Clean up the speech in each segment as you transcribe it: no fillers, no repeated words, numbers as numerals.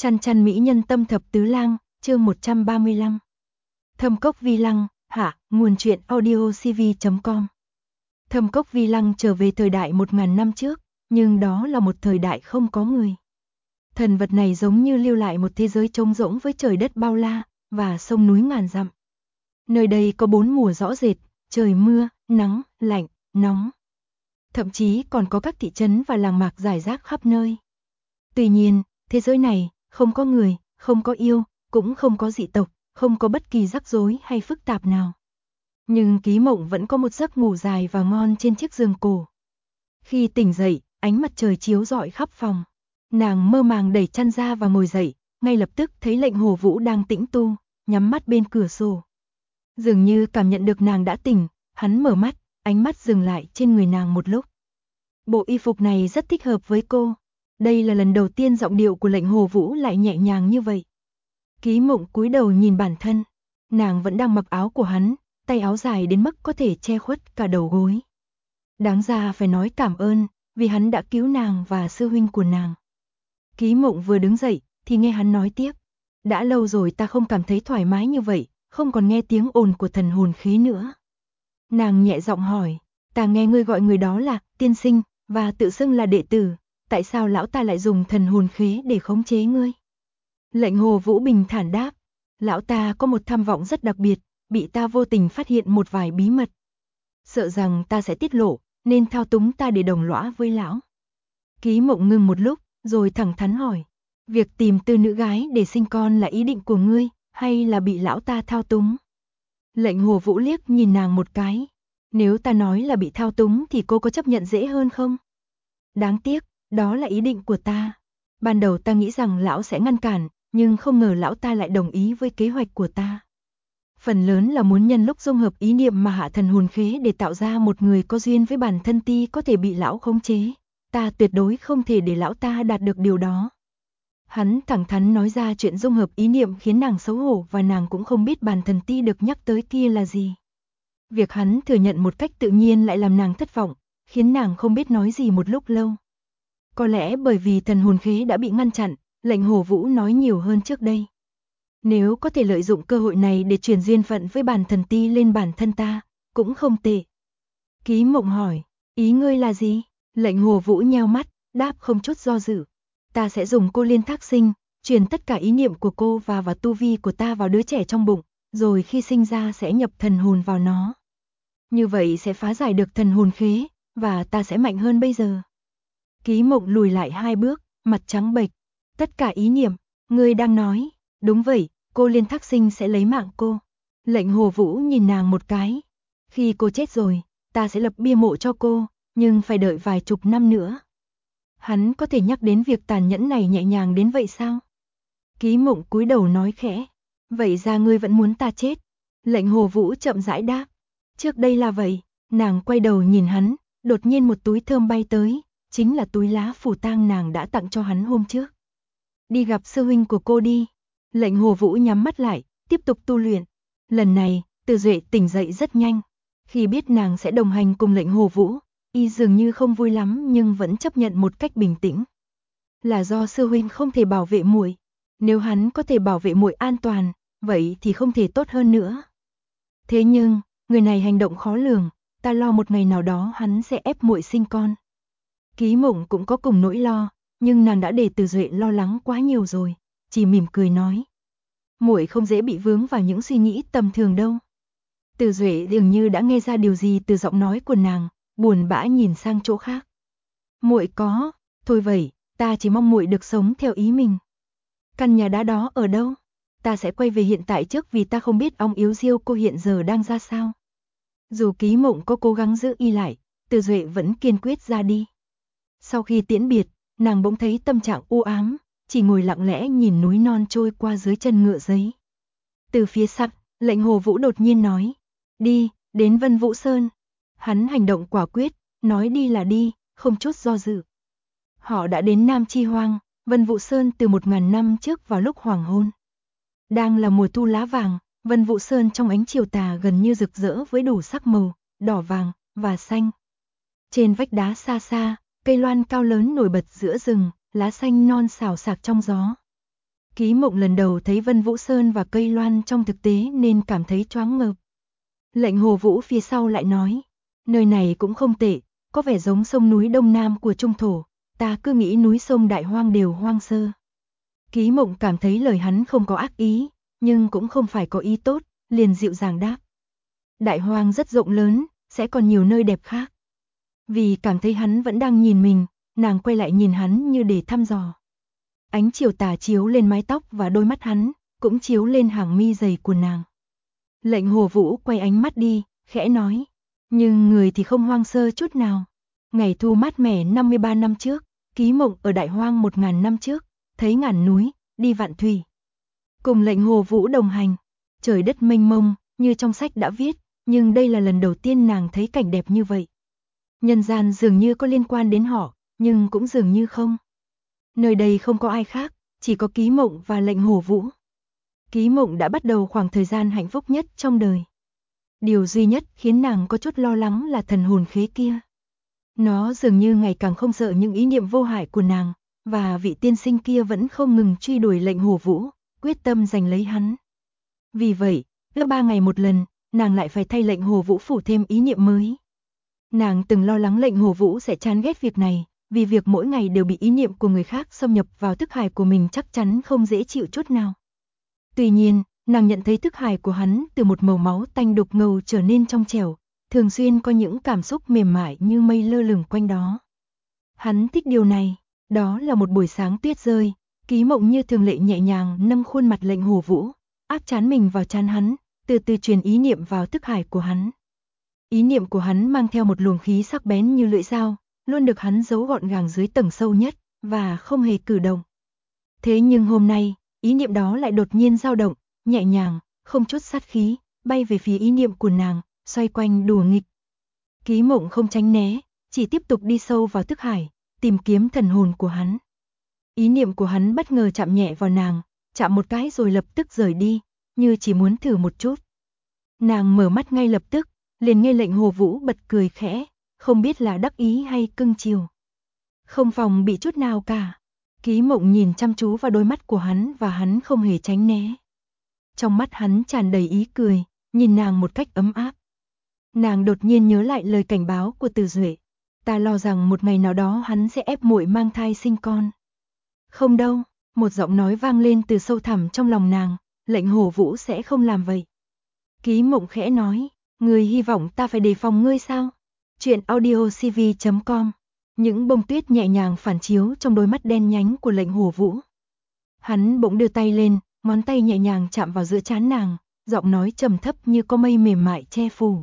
Chăn chăn mỹ nhân tâm thập tứ lang, chương 135. Thâm cốc vi lăng, hạ, nguồn truyện audiocv.com. Thâm cốc vi lăng trở về thời đại 1000 năm trước, nhưng đó là một thời đại không có người. Thần vật này giống như lưu lại một thế giới trống rỗng với trời đất bao la, và sông núi ngàn dặm. Nơi đây có 4 mùa rõ rệt, trời mưa, nắng, lạnh, nóng. Thậm chí còn có các thị trấn và làng mạc rải rác khắp nơi. Tuy nhiên, thế giới này, không có người, không có yêu, cũng không có dị tộc, không có bất kỳ rắc rối hay phức tạp nào. Nhưng Ký Mộng vẫn có một giấc ngủ dài và ngon trên chiếc giường cổ. Khi tỉnh dậy, ánh mặt trời chiếu rọi khắp phòng. Nàng mơ màng đẩy chăn ra và ngồi dậy, ngay lập tức thấy Lệnh Hồ Vũ đang tĩnh tu, nhắm mắt bên cửa sổ. Dường như cảm nhận được nàng đã tỉnh, hắn mở mắt, ánh mắt dừng lại trên người nàng một lúc. Bộ y phục này rất thích hợp với cô. Đây là lần đầu tiên giọng điệu của Lệnh Hồ Vũ lại nhẹ nhàng như vậy. Ký Mộng cúi đầu nhìn bản thân, nàng vẫn đang mặc áo của hắn, tay áo dài đến mức có thể che khuất cả đầu gối. Đáng ra phải nói cảm ơn, vì hắn đã cứu nàng và sư huynh của nàng. Ký Mộng vừa đứng dậy, thì nghe hắn nói tiếp. Đã lâu rồi ta không cảm thấy thoải mái như vậy, không còn nghe tiếng ồn của thần hồn khí nữa. Nàng nhẹ giọng hỏi, ta nghe ngươi gọi người đó là tiên sinh, và tự xưng là đệ tử, tại sao lão ta lại dùng thần hồn khí để khống chế ngươi? Lệnh Hồ Vũ bình thản đáp, lão ta có một tham vọng rất đặc biệt, bị ta vô tình phát hiện một vài bí mật. Sợ rằng ta sẽ tiết lộ, nên thao túng ta để đồng lõa với lão. Ký Mộng ngừng một lúc, rồi thẳng thắn hỏi, việc tìm tư nữ gái để sinh con là ý định của ngươi, hay là bị lão ta thao túng? Lệnh Hồ Vũ liếc nhìn nàng một cái, nếu ta nói là bị thao túng thì cô có chấp nhận dễ hơn không? Đáng tiếc, đó là ý định của ta. Ban đầu ta nghĩ rằng lão sẽ ngăn cản, nhưng không ngờ lão ta lại đồng ý với kế hoạch của ta. Phần lớn là muốn nhân lúc dung hợp ý niệm mà hạ thần hồn khế để tạo ra một người có duyên với bản thân ti có thể bị lão khống chế. Ta tuyệt đối không thể để lão ta đạt được điều đó. Hắn thẳng thắn nói ra chuyện dung hợp ý niệm khiến nàng xấu hổ và nàng cũng không biết bản thân ti được nhắc tới kia là gì. Việc hắn thừa nhận một cách tự nhiên lại làm nàng thất vọng, khiến nàng không biết nói gì một lúc lâu. Có lẽ bởi vì thần hồn khế đã bị ngăn chặn, Lệnh Hồ Vũ nói nhiều hơn trước đây. Nếu có thể lợi dụng cơ hội này để chuyển duyên phận với bản thần ti lên bản thân ta, cũng không tệ. Ký Mộng hỏi, ý ngươi là gì? Lệnh Hồ Vũ nheo mắt, đáp không chút do dự. Ta sẽ dùng cô liên thác sinh, truyền tất cả ý niệm của cô và tu vi của ta vào đứa trẻ trong bụng, rồi khi sinh ra sẽ nhập thần hồn vào nó. Như vậy sẽ phá giải được thần hồn khế, và ta sẽ mạnh hơn bây giờ. Ký Mộng lùi lại 2 bước, mặt trắng bệch. Tất cả ý niệm, ngươi đang nói, đúng vậy, cô liên thác sinh sẽ lấy mạng cô. Lệnh Hồ Vũ nhìn nàng một cái. Khi cô chết rồi, ta sẽ lập bia mộ cho cô, nhưng phải đợi vài chục năm nữa. Hắn có thể nhắc đến việc tàn nhẫn này nhẹ nhàng đến vậy sao? Ký Mộng cúi đầu nói khẽ, vậy ra ngươi vẫn muốn ta chết? Lệnh Hồ Vũ chậm rãi đáp, trước đây là vậy. Nàng quay đầu nhìn hắn, đột nhiên một túi thơm bay tới, chính là túi lá phù tang nàng đã tặng cho hắn hôm trước. Đi gặp sư huynh của cô đi. Lệnh Hồ Vũ nhắm mắt lại, tiếp tục tu luyện. Lần này, Từ Duệ tỉnh dậy rất nhanh. Khi biết nàng sẽ đồng hành cùng Lệnh Hồ Vũ, y dường như không vui lắm nhưng vẫn chấp nhận một cách bình tĩnh. Là do sư huynh không thể bảo vệ muội. Nếu hắn có thể bảo vệ muội an toàn, vậy thì không thể tốt hơn nữa. Thế nhưng, người này hành động khó lường, ta lo một ngày nào đó hắn sẽ ép muội sinh con. Ký Mộng cũng có cùng nỗi lo, nhưng nàng đã để Từ Duệ lo lắng quá nhiều rồi, chỉ mỉm cười nói. Muội không dễ bị vướng vào những suy nghĩ tầm thường đâu. Từ Duệ dường như đã nghe ra điều gì từ giọng nói của nàng, buồn bã nhìn sang chỗ khác. Muội có, thôi vậy, ta chỉ mong muội được sống theo ý mình. Căn nhà đá đó ở đâu? Ta sẽ quay về hiện tại trước vì ta không biết ong yếu diêu cô hiện giờ đang ra sao. Dù Ký Mộng có cố gắng giữ y lại, Từ Duệ vẫn kiên quyết ra đi. Sau khi tiễn biệt, nàng bỗng thấy tâm trạng u ám, chỉ ngồi lặng lẽ nhìn núi non trôi qua dưới chân ngựa giấy. Từ phía sau, Lệnh Hồ Vũ đột nhiên nói, đi, đến Vân Vũ Sơn. Hắn hành động quả quyết, nói đi là đi, không chút do dự. Họ đã đến Nam Chi Hoang, Vân Vũ Sơn từ 1000 năm trước vào lúc hoàng hôn. Đang là mùa thu lá vàng, Vân Vũ Sơn trong ánh chiều tà gần như rực rỡ với đủ sắc màu, đỏ vàng và xanh. Trên vách đá xa xa, cây loan cao lớn nổi bật giữa rừng, lá xanh non xào xạc trong gió. Ký Mộng lần đầu thấy Vân Vũ Sơn và cây loan trong thực tế nên cảm thấy choáng ngợp. Lệnh Hồ Vũ phía sau lại nói, nơi này cũng không tệ, có vẻ giống sông núi Đông Nam của Trung Thổ, ta cứ nghĩ núi sông Đại Hoang đều hoang sơ. Ký Mộng cảm thấy lời hắn không có ác ý, nhưng cũng không phải có ý tốt, liền dịu dàng đáp. Đại Hoang rất rộng lớn, sẽ còn nhiều nơi đẹp khác. Vì cảm thấy hắn vẫn đang nhìn mình, nàng quay lại nhìn hắn như để thăm dò. Ánh chiều tà chiếu lên mái tóc và đôi mắt hắn, cũng chiếu lên hàng mi dày của nàng. Lệnh Hồ Vũ quay ánh mắt đi, khẽ nói, nhưng người thì không hoang sơ chút nào. Ngày thu mát mẻ 53 năm trước, Ký Mộng ở Đại Hoang 1000 năm trước, thấy ngàn núi, đi vạn thủy. Cùng Lệnh Hồ Vũ đồng hành, trời đất mênh mông, như trong sách đã viết, nhưng đây là lần đầu tiên nàng thấy cảnh đẹp như vậy. Nhân gian dường như có liên quan đến họ, nhưng cũng dường như không. Nơi đây không có ai khác, chỉ có Ký Mộng và Lệnh Hồ Vũ. Ký Mộng đã bắt đầu khoảng thời gian hạnh phúc nhất trong đời. Điều duy nhất khiến nàng có chút lo lắng là thần hồn khế kia. Nó dường như ngày càng không sợ những ý niệm vô hại của nàng, và vị tiên sinh kia vẫn không ngừng truy đuổi Lệnh Hồ Vũ, quyết tâm giành lấy hắn. Vì vậy, cứ 3 ngày một lần, nàng lại phải thay Lệnh Hồ Vũ phủ thêm ý niệm mới. Nàng từng lo lắng Lệnh Hồ Vũ sẽ chán ghét việc này, vì việc mỗi ngày đều bị ý niệm của người khác xâm nhập vào thức hải của mình chắc chắn không dễ chịu chút nào. Tuy nhiên, nàng nhận thấy thức hải của hắn từ một màu máu tanh đục ngầu trở nên trong trẻo, thường xuyên có những cảm xúc mềm mại như mây lơ lửng quanh đó. Hắn thích điều này, đó là một buổi sáng tuyết rơi, Ký Mộng như thường lệ nhẹ nhàng nâng khuôn mặt Lệnh Hồ Vũ, áp trán mình vào trán hắn, từ từ truyền ý niệm vào thức hải của hắn. Ý niệm của hắn mang theo một luồng khí sắc bén như lưỡi dao, luôn được hắn giấu gọn gàng dưới tầng sâu nhất, và không hề cử động. Thế nhưng hôm nay, ý niệm đó lại đột nhiên dao động, nhẹ nhàng, không chút sát khí, bay về phía ý niệm của nàng, xoay quanh đùa nghịch. Ký Mộng không tránh né, chỉ tiếp tục đi sâu vào thức hải, tìm kiếm thần hồn của hắn. Ý niệm của hắn bất ngờ chạm nhẹ vào nàng, chạm một cái rồi lập tức rời đi, như chỉ muốn thử một chút. Nàng mở mắt ngay lập tức, liền nghe Lệnh Hồ Vũ bật cười khẽ, không biết là đắc ý hay cưng chiều. Không phòng bị chút nào cả. Ký Mộng nhìn chăm chú vào đôi mắt của hắn và hắn không hề tránh né. Trong mắt hắn tràn đầy ý cười, nhìn nàng một cách ấm áp. Nàng đột nhiên nhớ lại lời cảnh báo của Từ Duệ. Ta lo rằng một ngày nào đó hắn sẽ ép muội mang thai sinh con. Không đâu, một giọng nói vang lên từ sâu thẳm trong lòng nàng, Lệnh Hồ Vũ sẽ không làm vậy. Ký Mộng khẽ nói, ngươi hy vọng ta phải đề phòng ngươi sao? Chuyện audiocv.com. Những bông tuyết nhẹ nhàng phản chiếu trong đôi mắt đen nhánh của Lệnh Hồ Vũ. Hắn bỗng đưa tay lên, ngón tay nhẹ nhàng chạm vào giữa trán nàng, giọng nói trầm thấp như có mây mềm mại che phủ.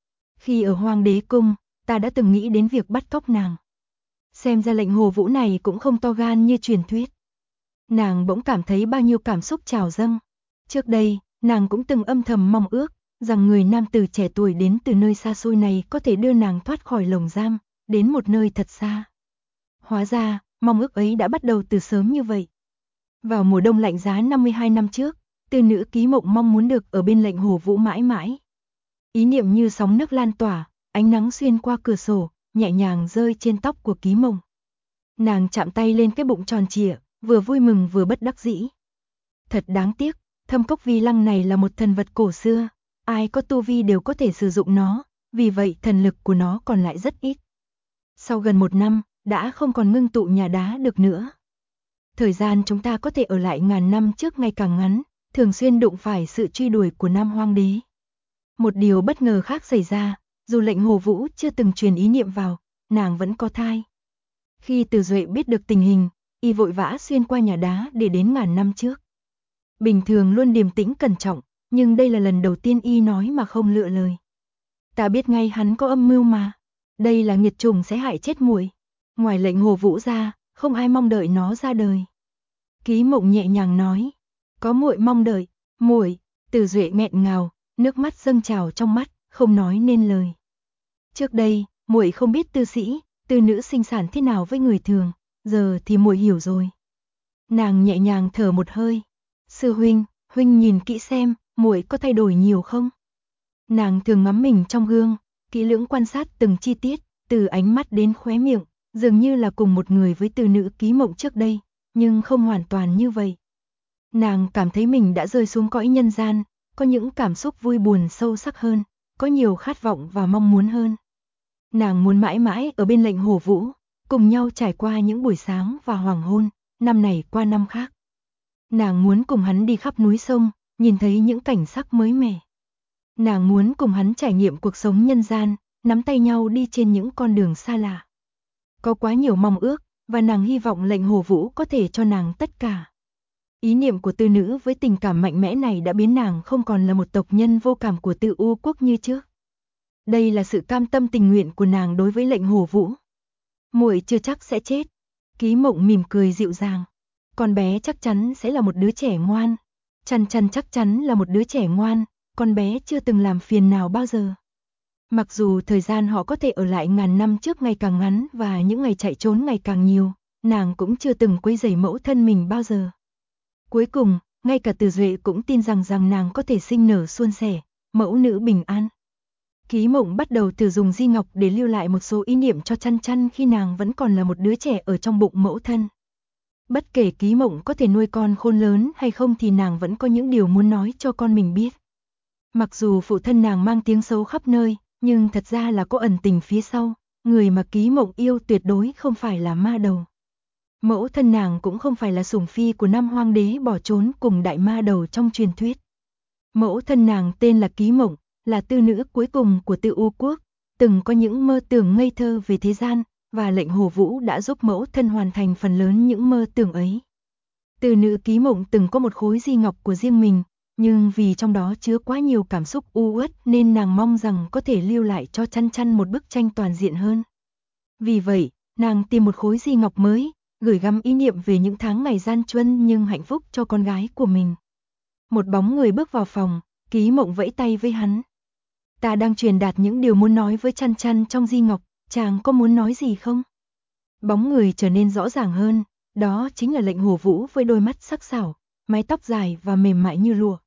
Khi ở Hoàng Đế Cung, ta đã từng nghĩ đến việc bắt cóc nàng. Xem ra Lệnh Hồ Vũ này cũng không to gan như truyền thuyết. Nàng bỗng cảm thấy bao nhiêu cảm xúc trào dâng. Trước đây, nàng cũng từng âm thầm mong ước rằng người nam tử trẻ tuổi đến từ nơi xa xôi này có thể đưa nàng thoát khỏi lồng giam, đến một nơi thật xa. Hóa ra, mong ước ấy đã bắt đầu từ sớm như vậy. Vào mùa đông lạnh giá 52 năm trước, từ nữ Ký Mộng mong muốn được ở bên Lệnh Hồ Vũ mãi mãi. Ý niệm như sóng nước lan tỏa, ánh nắng xuyên qua cửa sổ, nhẹ nhàng rơi trên tóc của Ký Mộng. Nàng chạm tay lên cái bụng tròn trịa, vừa vui mừng vừa bất đắc dĩ. Thật đáng tiếc, Thâm Cốc Vi Lăng này là một thần vật cổ xưa, ai có tu vi đều có thể sử dụng nó, vì vậy thần lực của nó còn lại rất ít. Sau gần 1 năm, đã không còn ngưng tụ nhà đá được nữa. Thời gian chúng ta có thể ở lại ngàn năm trước ngày càng ngắn, thường xuyên đụng phải sự truy đuổi của Nam Hoang Đế. Một điều bất ngờ khác xảy ra, dù Lệnh Hồ Vũ chưa từng truyền ý niệm vào, nàng vẫn có thai. Khi Từ Duệ biết được tình hình, y vội vã xuyên qua nhà đá để đến ngàn năm trước. Bình thường luôn điềm tĩnh cẩn trọng, nhưng đây là lần đầu tiên y nói mà không lựa lời. Ta biết ngay hắn có âm mưu mà. Đây là nghiệt trùng sẽ hại chết muội. Ngoài Lệnh Hồ Vũ ra, không ai mong đợi nó ra đời. Ký Mộng nhẹ nhàng nói, có muội mong đợi, muội. Từ Duệ nghẹn ngào, nước mắt dâng trào trong mắt, không nói nên lời. Trước đây, muội không biết tư sĩ, tư nữ sinh sản thế nào với người thường, giờ thì muội hiểu rồi. Nàng nhẹ nhàng thở một hơi. Sư huynh, huynh nhìn kỹ xem, muội có thay đổi nhiều không? Nàng thường ngắm mình trong gương, kỹ lưỡng quan sát từng chi tiết, từ ánh mắt đến khóe miệng, dường như là cùng một người với từ nữ Ký Mộng trước đây, nhưng không hoàn toàn như vậy. Nàng cảm thấy mình đã rơi xuống cõi nhân gian, có những cảm xúc vui buồn sâu sắc hơn, có nhiều khát vọng và mong muốn hơn. Nàng muốn mãi mãi ở bên Lệnh Hồ Vũ, cùng nhau trải qua những buổi sáng và hoàng hôn, năm này qua năm khác. Nàng muốn cùng hắn đi khắp núi sông, nhìn thấy những cảnh sắc mới mẻ. Nàng muốn cùng hắn trải nghiệm cuộc sống nhân gian, nắm tay nhau đi trên những con đường xa lạ. Có quá nhiều mong ước, và nàng hy vọng Lệnh Hồ Vũ có thể cho nàng tất cả. Ý niệm của Tư Nữ với tình cảm mạnh mẽ này đã biến nàng không còn là một tộc nhân vô cảm của Tư U quốc như trước. Đây là sự cam tâm tình nguyện của nàng đối với Lệnh Hồ Vũ. Muội chưa chắc sẽ chết. Ký Mộng mỉm cười dịu dàng. Con bé chắc chắn sẽ là một đứa trẻ ngoan. Chăn Chăn chắc chắn là một đứa trẻ ngoan, con bé chưa từng làm phiền nào bao giờ. Mặc dù thời gian họ có thể ở lại ngàn năm trước ngày càng ngắn và những ngày chạy trốn ngày càng nhiều, nàng cũng chưa từng quấy rầy mẫu thân mình bao giờ. Cuối cùng, ngay cả Từ Duệ cũng tin rằng nàng có thể sinh nở suôn sẻ, mẫu nữ bình an. Ký Mộng bắt đầu thử dùng di ngọc để lưu lại một số ý niệm cho Chăn Chăn khi nàng vẫn còn là một đứa trẻ ở trong bụng mẫu thân. Bất kể Ký Mộng có thể nuôi con khôn lớn hay không thì nàng vẫn có những điều muốn nói cho con mình biết. Mặc dù phụ thân nàng mang tiếng xấu khắp nơi, nhưng thật ra là có ẩn tình phía sau, người mà Ký Mộng yêu tuyệt đối không phải là ma đầu. Mẫu thân nàng cũng không phải là sủng phi của năm hoàng đế bỏ trốn cùng đại ma đầu trong truyền thuyết. Mẫu thân nàng tên là Ký Mộng, là tư nữ cuối cùng của Tư U quốc, từng có những mơ tưởng ngây thơ về thế gian, và Lệnh Hồ Vũ đã giúp mẫu thân hoàn thành phần lớn những mơ tưởng ấy. Tư nữ Ký Mộng từng có một khối di ngọc của riêng mình, nhưng vì trong đó chứa quá nhiều cảm xúc u uất nên nàng mong rằng có thể lưu lại cho Chăn Chăn một bức tranh toàn diện hơn. Vì vậy, nàng tìm một khối di ngọc mới, gửi gắm ý niệm về những tháng ngày gian truân nhưng hạnh phúc cho con gái của mình. Một bóng người bước vào phòng, Ký Mộng vẫy tay với hắn. Ta đang truyền đạt những điều muốn nói với Chăn Chăn trong di ngọc, chàng có muốn nói gì không? Bóng người trở nên rõ ràng hơn, đó chính là Lệnh Hồ Vũ với đôi mắt sắc sảo, mái tóc dài và mềm mại như lụa.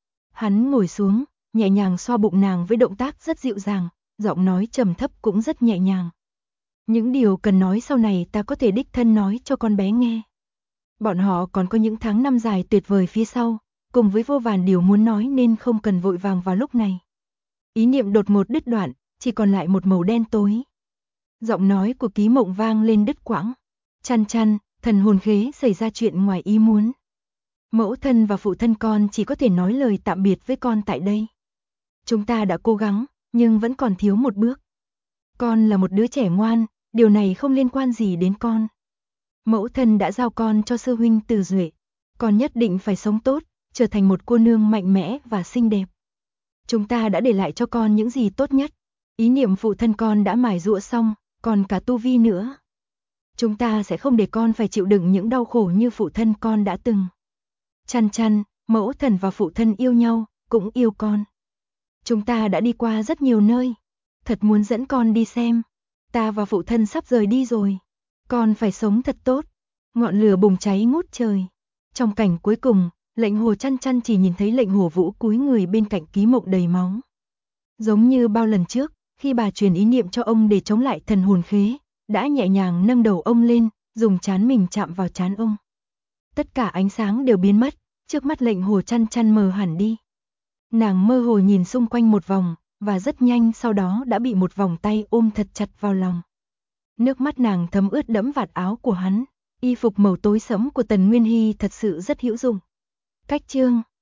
Hắn ngồi xuống, nhẹ nhàng xoa bụng nàng với động tác rất dịu dàng, giọng nói trầm thấp cũng rất nhẹ nhàng. Những điều cần nói sau này ta có thể đích thân nói cho con bé nghe. Bọn họ còn có những tháng năm dài tuyệt vời phía sau, cùng với vô vàn điều muốn nói nên không cần vội vàng vào lúc này. Ý niệm đột ngột đứt đoạn, chỉ còn lại một màu đen tối. Giọng nói của Ký Mộng vang lên đứt quãng. Chăn Chăn, thần hồn khế xảy ra chuyện ngoài ý muốn. Mẫu thân và phụ thân con chỉ có thể nói lời tạm biệt với con tại đây. Chúng ta đã cố gắng, nhưng vẫn còn thiếu một bước. Con là một đứa trẻ ngoan, điều này không liên quan gì đến con. Mẫu thân đã giao con cho sư huynh Từ Duệ. Con nhất định phải sống tốt, trở thành một cô nương mạnh mẽ và xinh đẹp. Chúng ta đã để lại cho con những gì tốt nhất. Ý niệm phụ thân con đã mài giũa xong, còn cả tu vi nữa. Chúng ta sẽ không để con phải chịu đựng những đau khổ như phụ thân con đã từng. Chăn Chăn, mẫu thân và phụ thân yêu nhau, cũng yêu con. Chúng ta đã đi qua rất nhiều nơi. Thật muốn dẫn con đi xem. Ta và phụ thân sắp rời đi rồi. Con phải sống thật tốt. Ngọn lửa bùng cháy ngút trời. Trong cảnh cuối cùng, Lệnh Hồ Chăn Chăn chỉ nhìn thấy Lệnh Hồ Vũ cúi người bên cạnh Ký Mộng đầy máu. Giống như bao lần trước, khi bà truyền ý niệm cho ông để chống lại thần hồn khế, đã nhẹ nhàng nâng đầu ông lên, dùng trán mình chạm vào trán ông. Tất cả ánh sáng đều biến mất, trước mắt Lệnh Hồ Chăn Chăn mờ hẳn đi. Nàng mơ hồ nhìn xung quanh một vòng, và rất nhanh sau đó đã bị một vòng tay ôm thật chặt vào lòng. Nước mắt nàng thấm ướt đẫm vạt áo của hắn, y phục màu tối sẫm của Tần Nguyên Hy thật sự rất hữu dụng. Cách chương